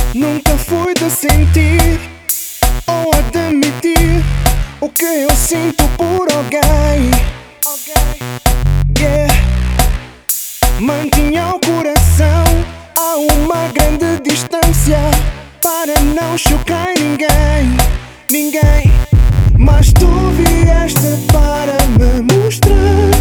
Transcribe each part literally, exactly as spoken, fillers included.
Nunca fui de sentir ou admitir o que eu sinto por alguém. Yeah. Mantinha o coração a uma grande distância para não chocar ninguém, ninguém. Mas tu vieste para me mostrar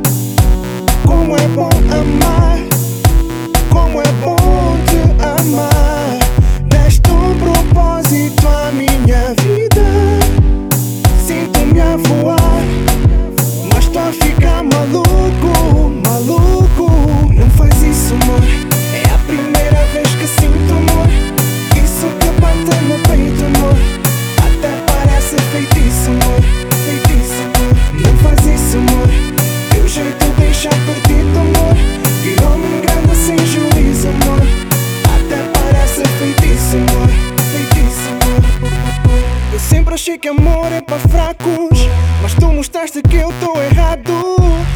como é bom amar, como é bom te amar. Deste um propósito à minha vida. Sinto-me a voar, mas estou a ficar maluco, maluco. Não faz isso, amor. É a primeira vez que sinto amor. Isso que bate no peito, amor. Até parece feitiço, amor. Feitiço, amor. Não faz isso, amor. Teu jeito deixa perdido, amor. Virou-me grande sem juízo, amor. Até parece feitiço, amor. Feitiço, amor. Eu sempre achei que amor é para fracos, mas tu mostraste que eu tô errado.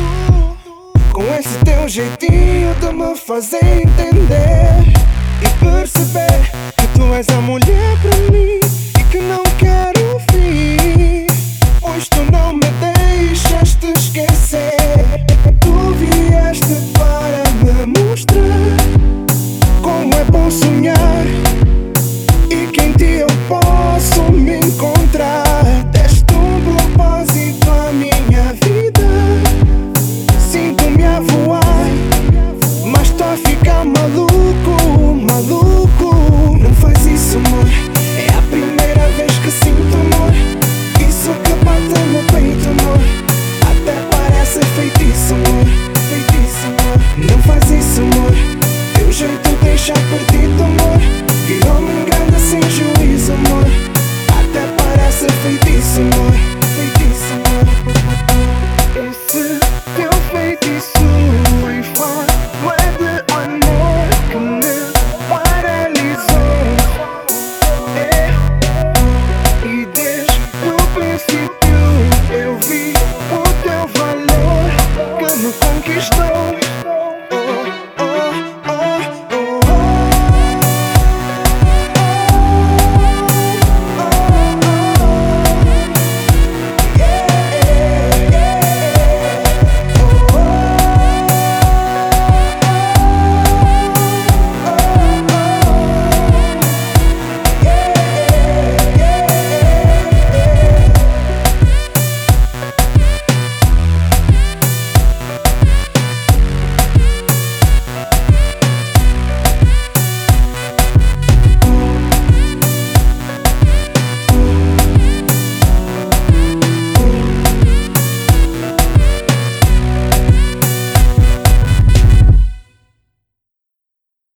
Com esse teu jeitinho de me fazer entender e perceber que tu és a mulher para mim e que não quero fim, pois tu não me deixas te esquecer. Tu vieste para me mostrar como é bom sonhar e que em ti eu posso me encontrar. Deste um propósito à minha vida. Sinto-me a voar, mas estou a ficar maluco, maluco. Não faz isso, amor. É a primeira vez que sinto amor. Isso que bate no peito, amor. Até parece feitiço, amor. Feitiço, amor. Não faz isso, amor. Teu jeito deixa perdido, amor. Virou-me grande sem juízo, amor. Até parece feitiço, amor.